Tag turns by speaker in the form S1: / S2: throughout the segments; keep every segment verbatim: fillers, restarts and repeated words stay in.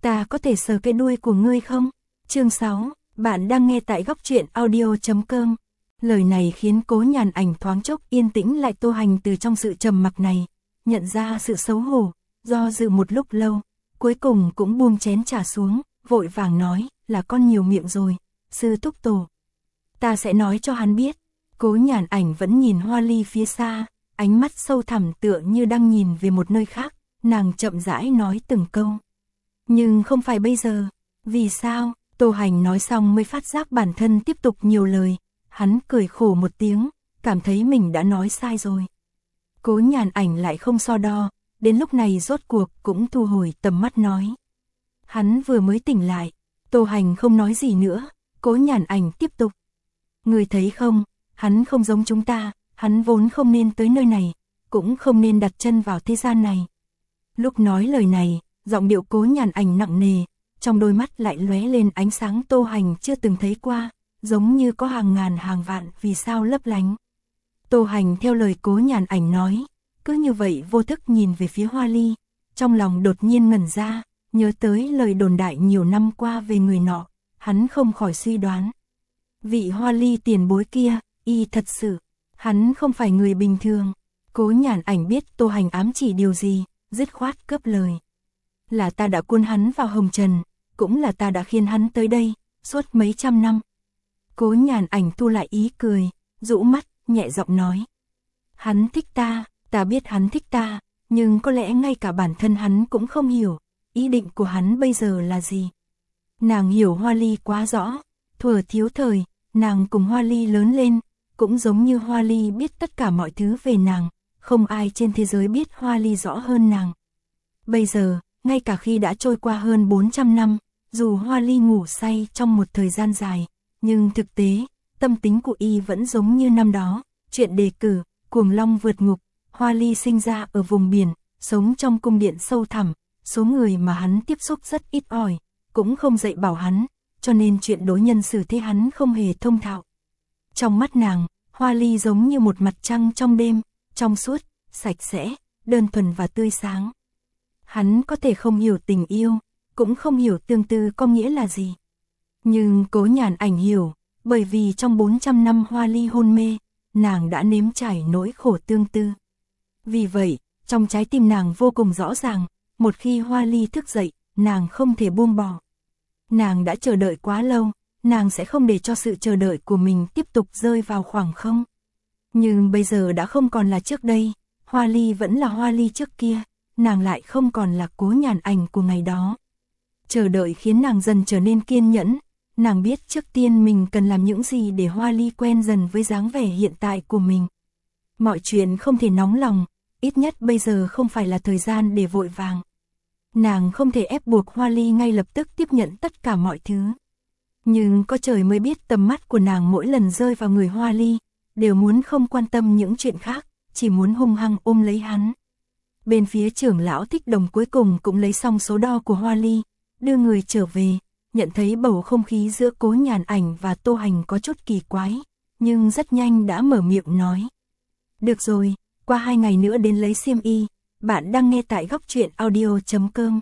S1: Ta có thể sờ cái đuôi của ngươi không? Chương sáu, bạn đang nghe tại góc truyện audio.com. Lời này khiến Cố Nhàn Ảnh thoáng chốc yên tĩnh lại. Tô Hành từ trong sự trầm mặc này, nhận ra sự xấu hổ, do dự một lúc lâu, cuối cùng cũng buông chén trà xuống, vội vàng nói, là con nhiều miệng rồi, sư thúc tổ. Ta sẽ nói cho hắn biết. Cố Nhàn Ảnh vẫn nhìn Hoa Ly phía xa, ánh mắt sâu thẳm tựa như đang nhìn về một nơi khác, nàng chậm rãi nói từng câu. Nhưng không phải bây giờ. Vì sao? Tô Hành nói xong mới phát giác bản thân tiếp tục nhiều lời, hắn cười khổ một tiếng, cảm thấy mình đã nói sai rồi. Cố Nhàn Ảnh lại không so đo, đến lúc này rốt cuộc cũng thu hồi tầm mắt nói. Hắn vừa mới tỉnh lại. Tô Hành không nói gì nữa, Cố Nhàn Ảnh tiếp tục. Người thấy không, hắn không giống chúng ta, hắn vốn không nên tới nơi này, cũng không nên đặt chân vào thế gian này. Lúc nói lời này, giọng điệu Cố Nhàn Ảnh nặng nề, trong đôi mắt lại lóe lên ánh sáng Tô Hành chưa từng thấy qua, giống như có hàng ngàn hàng vạn vì sao lấp lánh. Tô Hành theo lời Cố Nhàn Ảnh nói, cứ như vậy vô thức nhìn về phía Hoa Ly, trong lòng đột nhiên ngẩn ra, nhớ tới lời đồn đại nhiều năm qua về người nọ, hắn không khỏi suy đoán. Vị Hoa Ly tiền bối kia, y thật sự, hắn không phải người bình thường. Cố Nhàn Ảnh biết Tô Hành ám chỉ điều gì, dứt khoát cướp lời. Là ta đã cuốn hắn vào hồng trần, cũng là ta đã khiến hắn tới đây, suốt mấy trăm năm. Cố Nhàn Ảnh thu lại ý cười, rũ mắt, nhẹ giọng nói. Hắn thích ta, ta biết hắn thích ta, nhưng có lẽ ngay cả bản thân hắn cũng không hiểu, ý định của hắn bây giờ là gì. Nàng hiểu Hoa Ly quá rõ, thuở thiếu thời, nàng cùng Hoa Ly lớn lên, cũng giống như Hoa Ly biết tất cả mọi thứ về nàng, không ai trên thế giới biết Hoa Ly rõ hơn nàng. Bây giờ, ngay cả khi đã trôi qua hơn bốn trăm năm, dù Hoa Ly ngủ say trong một thời gian dài, nhưng thực tế, tâm tính của y vẫn giống như năm đó. Chuyện đề cử, cuồng long vượt ngục, Hoa Ly sinh ra ở vùng biển, sống trong cung điện sâu thẳm, số người mà hắn tiếp xúc rất ít ỏi, cũng không dạy bảo hắn, cho nên chuyện đối nhân xử thế hắn không hề thông thạo. Trong mắt nàng, Hoa Ly giống như một mặt trăng trong đêm, trong suốt, sạch sẽ, đơn thuần và tươi sáng. Hắn có thể không hiểu tình yêu, cũng không hiểu tương tư có nghĩa là gì. Nhưng Cố Nhàn Ảnh hiểu, bởi vì trong bốn trăm năm Hoa Ly hôn mê, nàng đã nếm trải nỗi khổ tương tư. Vì vậy, trong trái tim nàng vô cùng rõ ràng, một khi Hoa Ly thức dậy, nàng không thể buông bỏ. Nàng đã chờ đợi quá lâu, nàng sẽ không để cho sự chờ đợi của mình tiếp tục rơi vào khoảng không. Nhưng bây giờ đã không còn là trước đây, Hoa Ly vẫn là Hoa Ly trước kia, nàng lại không còn là Cố Nhàn Ảnh của ngày đó. Chờ đợi khiến nàng dần trở nên kiên nhẫn, nàng biết trước tiên mình cần làm những gì để Hoa Ly quen dần với dáng vẻ hiện tại của mình. Mọi chuyện không thể nóng lòng, ít nhất bây giờ không phải là thời gian để vội vàng. Nàng không thể ép buộc Hoa Ly ngay lập tức tiếp nhận tất cả mọi thứ. Nhưng có trời mới biết tầm mắt của nàng mỗi lần rơi vào người Hoa Ly, đều muốn không quan tâm những chuyện khác, chỉ muốn hung hăng ôm lấy hắn. Bên phía trưởng lão Thích Đồng cuối cùng cũng lấy xong số đo của Hoa Ly, đưa người trở về, nhận thấy bầu không khí giữa Cố Nhàn Ảnh và Tô Hành có chút kỳ quái, nhưng rất nhanh đã mở miệng nói. Được rồi, qua hai ngày nữa đến lấy xiêm y, bạn đang nghe tại góc truyện audio.com.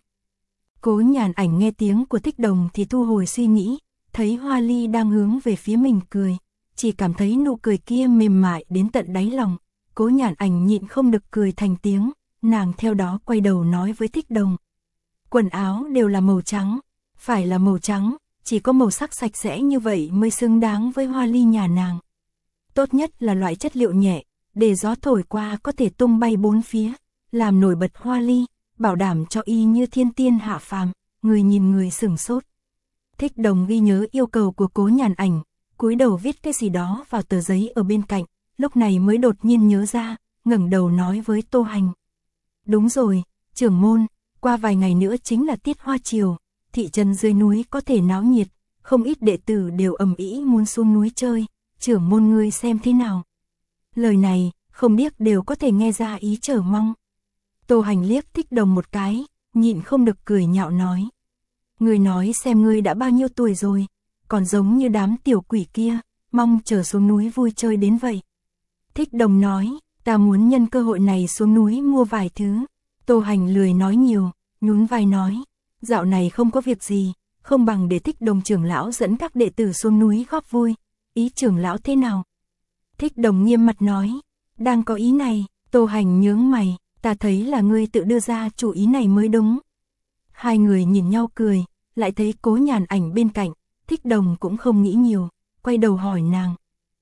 S1: Cố Nhàn Ảnh nghe tiếng của Thích Đồng thì thu hồi suy nghĩ, thấy Hoa Ly đang hướng về phía mình cười, chỉ cảm thấy nụ cười kia mềm mại đến tận đáy lòng. Cố Nhàn Ảnh nhịn không được cười thành tiếng, nàng theo đó quay đầu nói với Thích Đồng. Quần áo đều là màu trắng, phải là màu trắng, chỉ có màu sắc sạch sẽ như vậy mới xứng đáng với Hoa Ly nhà nàng. Tốt nhất là loại chất liệu nhẹ, để gió thổi qua có thể tung bay bốn phía, làm nổi bật Hoa Ly, bảo đảm cho y như thiên tiên hạ phàm, người nhìn người sửng sốt. Thích Đồng ghi nhớ yêu cầu của Cố Nhàn Ảnh, cúi đầu viết cái gì đó vào tờ giấy ở bên cạnh, lúc này mới đột nhiên nhớ ra, ngẩng đầu nói với Tô Hành. Đúng rồi, trưởng môn, qua vài ngày nữa chính là tiết hoa chiều, thị trấn dưới núi có thể náo nhiệt, không ít đệ tử đều ầm ĩ muốn xuống núi chơi, trưởng môn ngươi xem thế nào. Lời này, không biết đều có thể nghe ra ý chờ mong. Tô Hành liếc Thích Đồng một cái, nhịn không được cười nhạo nói. Ngươi nói xem ngươi đã bao nhiêu tuổi rồi, còn giống như đám tiểu quỷ kia, mong chờ xuống núi vui chơi đến vậy. Thích Đồng nói, ta muốn nhân cơ hội này xuống núi mua vài thứ. Tô Hành lười nói nhiều, nhún vai nói, dạo này không có việc gì, không bằng để Thích Đồng trưởng lão dẫn các đệ tử xuống núi góp vui, ý trưởng lão thế nào? Thích Đồng nghiêm mặt nói, đang có ý này. Tô Hành nhướng mày, ta thấy là ngươi tự đưa ra chủ ý này mới đúng. Hai người nhìn nhau cười, lại thấy Cố Nhàn Ảnh bên cạnh, Thích Đồng cũng không nghĩ nhiều, quay đầu hỏi nàng.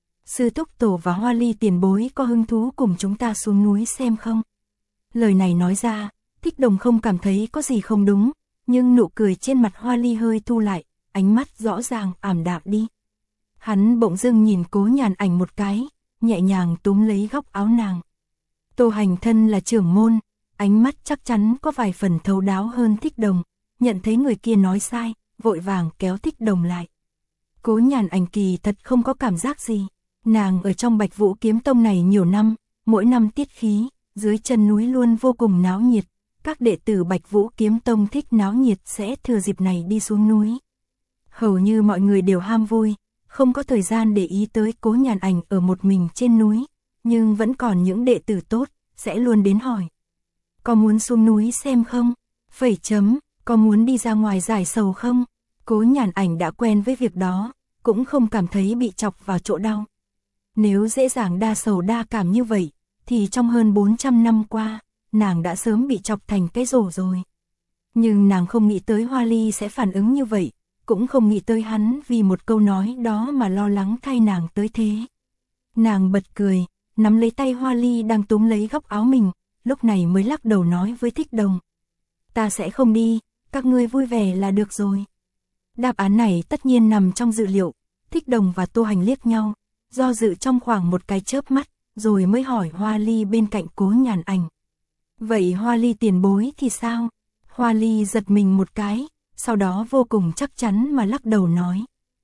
S1: Sư Túc Tổ và Hoa Ly tiền bối có hứng thú cùng chúng ta xuống núi xem không? Lời này nói ra, Thích Đồng không cảm thấy có gì không đúng, nhưng nụ cười trên mặt Hoa Ly hơi thu lại, ánh mắt rõ ràng ảm đạm đi. Hắn bỗng dưng nhìn Cố Nhàn Ảnh một cái, nhẹ nhàng túm lấy góc áo nàng. Tô Hành thân là trưởng môn, ánh mắt chắc chắn có vài phần thấu đáo hơn Thích Đồng, nhận thấy người kia nói sai, vội vàng kéo Thích Đồng lại. Cố Nhàn Ảnh kỳ thật không có cảm giác gì, nàng ở trong Bạch Vũ Kiếm Tông này nhiều năm, mỗi năm tiết khí, dưới chân núi luôn vô cùng náo nhiệt, các đệ tử Bạch Vũ Kiếm Tông thích náo nhiệt sẽ thừa dịp này đi xuống núi. Hầu như mọi người đều ham vui, không có thời gian để ý tới Cố Nhàn Ảnh ở một mình trên núi, nhưng vẫn còn những đệ tử tốt, sẽ luôn đến hỏi. Có muốn xuống núi xem không? Phẩy chấm, có muốn đi ra ngoài giải sầu không? Cố Nhàn Ảnh đã quen với việc đó, cũng không cảm thấy bị chọc vào chỗ đau. Nếu dễ dàng đa sầu đa cảm như vậy, thì trong hơn bốn trăm năm qua, nàng đã sớm bị chọc thành cái rổ rồi. Nhưng nàng không nghĩ tới Hoa Ly sẽ phản ứng như vậy, cũng không nghĩ tới hắn vì một câu nói đó mà lo lắng thay nàng tới thế. Nàng bật cười, nắm lấy tay Hoa Ly đang túm lấy góc áo mình, lúc này mới lắc đầu nói với Thích Đồng. Ta sẽ không đi, các ngươi vui vẻ là được rồi. Đáp án này tất nhiên nằm trong dự liệu, Thích Đồng và Tô Hành liếc nhau, do dự trong khoảng một cái chớp mắt, rồi mới hỏi Hoa Ly bên cạnh Cố Nhàn Ảnh. Vậy Hoa Ly tiền bối thì sao? Hoa Ly giật mình một cái, sau đó vô cùng chắc chắn mà lắc đầu nói.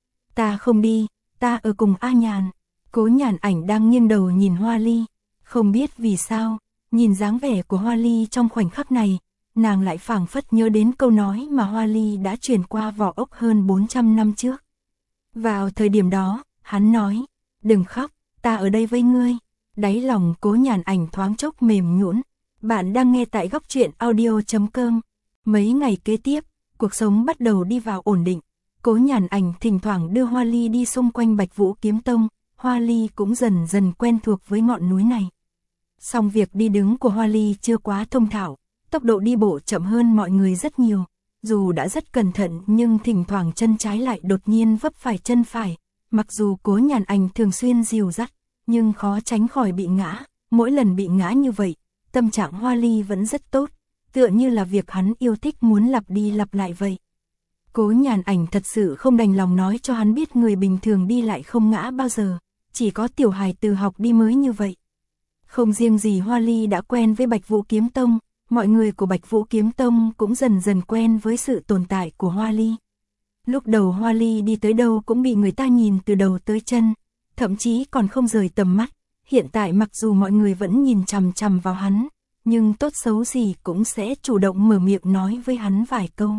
S1: Ta không đi, ta ở cùng A Nhàn. Cố Nhàn Ảnh đang nghiêng đầu nhìn Hoa Ly, không biết vì sao, nhìn dáng vẻ của Hoa Ly trong khoảnh khắc này, nàng lại phảng phất nhớ đến câu nói mà Hoa Ly đã truyền qua vỏ ốc hơn bốn trăm năm trước. Vào thời điểm đó, hắn nói, đừng khóc, ta ở đây với ngươi. Đáy lòng Cố Nhàn Ảnh thoáng chốc mềm nhũn. Bạn đang nghe tại góc truyện audio chấm com. Mấy ngày kế tiếp, cuộc sống bắt đầu đi vào ổn định. Cố Nhàn Ảnh thỉnh thoảng đưa Hoa Ly đi xung quanh Bạch Vũ Kiếm Tông, Hoa Ly cũng dần dần quen thuộc với ngọn núi này. Song việc đi đứng của Hoa Ly chưa quá thông thạo, tốc độ đi bộ chậm hơn mọi người rất nhiều. Dù đã rất cẩn thận nhưng thỉnh thoảng chân trái lại đột nhiên vấp phải chân phải. Mặc dù Cố Nhàn Ảnh thường xuyên dìu dắt, nhưng khó tránh khỏi bị ngã. Mỗi lần bị ngã như vậy, tâm trạng Hoa Ly vẫn rất tốt, tựa như là việc hắn yêu thích muốn lặp đi lặp lại vậy. Cố Nhàn Ảnh thật sự không đành lòng nói cho hắn biết người bình thường đi lại không ngã bao giờ, chỉ có tiểu hài từ học đi mới như vậy. Không riêng gì Hoa Ly đã quen với Bạch Vũ Kiếm Tông, mọi người của Bạch Vũ Kiếm Tông cũng dần dần quen với sự tồn tại của Hoa Ly. Lúc đầu Hoa Ly đi tới đâu cũng bị người ta nhìn từ đầu tới chân, thậm chí còn không rời tầm mắt. Hiện tại mặc dù mọi người vẫn nhìn chằm chằm vào hắn, nhưng tốt xấu gì cũng sẽ chủ động mở miệng nói với hắn vài câu.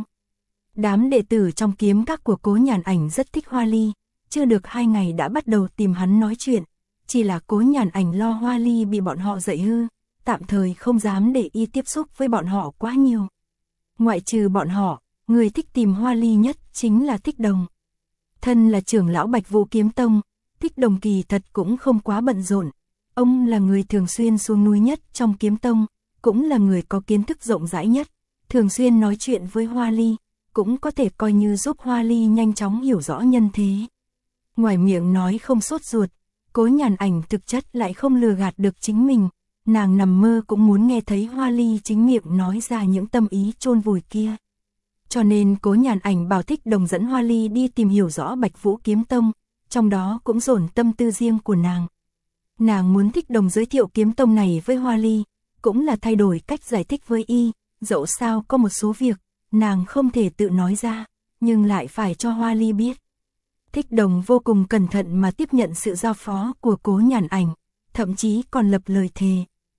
S1: Đám đệ tử trong kiếm các của Cố Nhàn Ảnh rất thích Hoa Ly, chưa được hai ngày đã bắt đầu tìm hắn nói chuyện, chỉ là Cố Nhàn Ảnh lo Hoa Ly bị bọn họ dạy hư, tạm thời không dám để y tiếp xúc với bọn họ quá nhiều. Ngoại trừ bọn họ, người thích tìm Hoa Ly nhất chính là Thích Đồng. Thân là trưởng lão Bạch Vũ Kiếm Tông, Thích Đồng kỳ thật cũng không quá bận rộn. Ông là người thường xuyên xuống núi nhất trong kiếm tông, cũng là người có kiến thức rộng rãi nhất, thường xuyên nói chuyện với Hoa Ly, cũng có thể coi như giúp Hoa Ly nhanh chóng hiểu rõ nhân thế. Ngoài miệng nói không sốt ruột, Cố Nhàn Ảnh thực chất lại không lừa gạt được chính mình, nàng nằm mơ cũng muốn nghe thấy Hoa Ly chính miệng nói ra những tâm ý chôn vùi kia. Cho nên Cố Nhàn Ảnh bảo Thích Đồng dẫn Hoa Ly đi tìm hiểu rõ Bạch Vũ Kiếm Tông, trong đó cũng dồn tâm tư riêng của nàng. Nàng muốn Thích Đồng giới thiệu kiếm tông này với Hoa Ly, cũng là thay đổi cách giải thích với y, dẫu sao có một số việc, nàng không thể tự nói ra, nhưng lại phải cho Hoa Ly biết. Thích Đồng vô cùng cẩn thận mà tiếp nhận sự giao phó của Cố Nhàn Ảnh, thậm chí còn lập lời thề.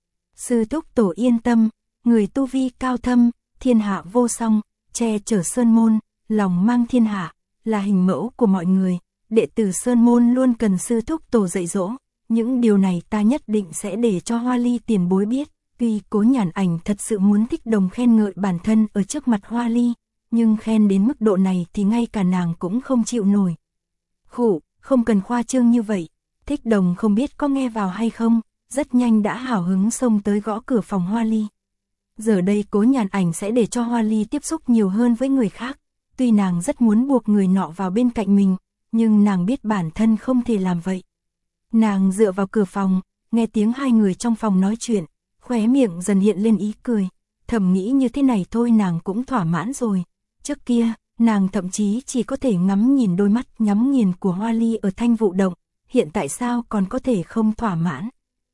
S1: Sư Thúc Tổ yên tâm, người tu vi cao thâm, thiên hạ vô song, che chở sơn môn, lòng mang thiên hạ, là hình mẫu của mọi người, đệ tử sơn môn luôn cần Sư Thúc Tổ dạy dỗ. Những điều này ta nhất định sẽ để cho Hoa Ly tiền bối biết. Tuy Cố Nhàn Ảnh thật sự muốn Thích Đồng khen ngợi bản thân ở trước mặt Hoa Ly, nhưng khen đến mức độ này thì ngay cả nàng cũng không chịu nổi. Khụ, không cần khoa trương như vậy. Thích Đồng không biết có nghe vào hay không, rất nhanh đã hào hứng xông tới gõ cửa phòng Hoa Ly. Giờ đây Cố Nhàn Ảnh sẽ để cho Hoa Ly tiếp xúc nhiều hơn với người khác. Tuy nàng rất muốn buộc người nọ vào bên cạnh mình, nhưng nàng biết bản thân không thể làm vậy. Nàng dựa vào cửa phòng, nghe tiếng hai người trong phòng nói chuyện, khóe miệng dần hiện lên ý cười. Thầm nghĩ như thế này thôi nàng cũng thỏa mãn rồi. Trước kia, nàng thậm chí chỉ có thể ngắm nhìn đôi mắt nhắm nghiền của Hoa Ly ở Thanh Vụ Động, hiện tại sao còn có thể không thỏa mãn.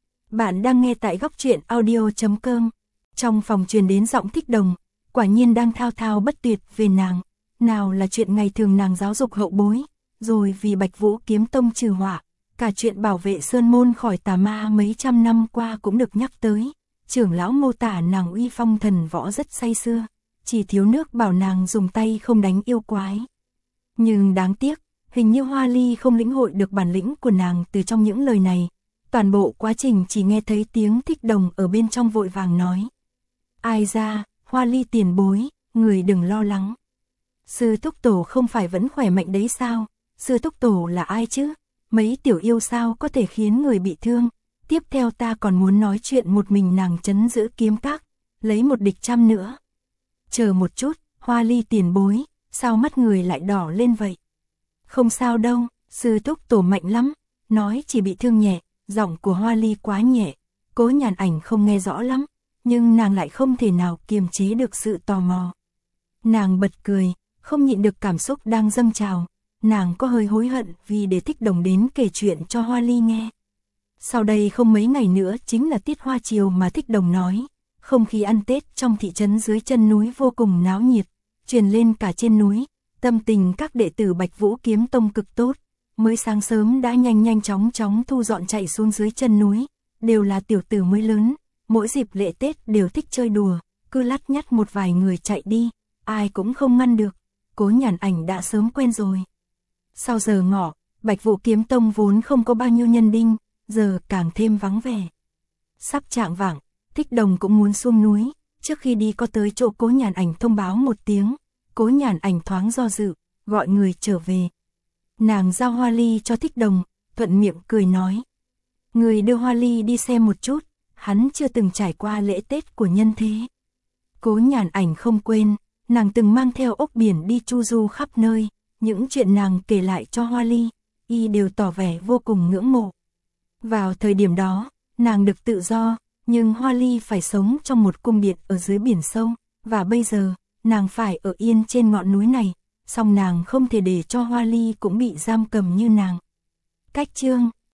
S1: Bạn đang nghe tại góc truyện audio chấm com. Trong phòng truyền đến giọng Thích Đồng, quả nhiên đang thao thao bất tuyệt về nàng. Nào là chuyện ngày thường nàng giáo dục hậu bối, rồi vì Bạch Vũ Kiếm Tông trừ họa, cả chuyện bảo vệ sơn môn khỏi tà ma mấy trăm năm qua cũng được nhắc tới. Trưởng lão mô tả nàng uy phong thần võ rất say sưa, chỉ thiếu nước bảo nàng dùng tay không đánh yêu quái. Nhưng đáng tiếc, hình như Hoa Ly không lĩnh hội được bản lĩnh của nàng từ trong những lời này. Toàn bộ quá trình chỉ nghe thấy tiếng Thích Đồng ở bên trong vội vàng nói. Ai ra, Hoa Ly tiền bối, người đừng lo lắng. Sư Thúc Tổ không phải vẫn khỏe mạnh đấy sao? Sư Thúc Tổ là ai chứ? Mấy tiểu yêu sao có thể khiến người bị thương? Tiếp theo ta còn muốn nói chuyện một mình nàng trấn giữ kiếm các, lấy một địch trăm nữa. Chờ một chút, Hoa Ly tiền bối, sao mắt người lại đỏ lên vậy? Không sao đâu, Sư Thúc Tổ mạnh lắm, nói chỉ bị thương nhẹ, giọng của Hoa Ly quá nhẹ, Cố Nhàn Ảnh không nghe rõ lắm, nhưng nàng lại không thể nào kiềm chế được sự tò mò. Nàng bật cười, không nhịn được cảm xúc đang dâng trào, nàng có hơi hối hận vì để Thích Đồng đến kể chuyện cho Hoa Ly nghe. Sau đây không mấy ngày nữa chính là tiết hoa chiều mà Thích Đồng nói, không khí ăn Tết trong thị trấn dưới chân núi vô cùng náo nhiệt, truyền lên cả trên núi, tâm tình các đệ tử Bạch Vũ Kiếm Tông cực tốt, mới sáng sớm đã nhanh nhanh chóng chóng thu dọn chạy xuống dưới chân núi, đều là tiểu tử mới lớn, mỗi dịp lễ Tết đều thích chơi đùa, cứ lắt nhắt một vài người chạy đi, ai cũng không ngăn được, Cố Nhàn Ảnh đã sớm quen rồi. Sau giờ ngọ, Bạch Vũ Kiếm Tông vốn không có bao nhiêu nhân đinh, giờ càng thêm vắng vẻ. Sắp chạng vạng, Thích Đồng cũng muốn xuống núi, trước khi đi có tới chỗ Cố Nhàn Ảnh thông báo một tiếng, Cố Nhàn Ảnh thoáng do dự, gọi người trở về. Nàng giao Hoa Ly cho Thích Đồng, thuận miệng cười nói. Người đưa Hoa Ly đi xem một chút, hắn chưa từng trải qua lễ Tết của nhân thế. Cố Nhàn Ảnh không quên, nàng từng mang theo ốc biển đi chu du khắp nơi, những chuyện nàng kể lại cho Hoa Ly, y đều tỏ vẻ vô cùng ngưỡng mộ. Vào thời điểm đó, nàng được tự do, nhưng Hoa Ly phải sống trong một cung điện ở dưới biển sâu, và bây giờ, nàng phải ở yên trên ngọn núi này, song nàng không thể để cho Hoa Ly cũng bị giam cầm như nàng. Cách chương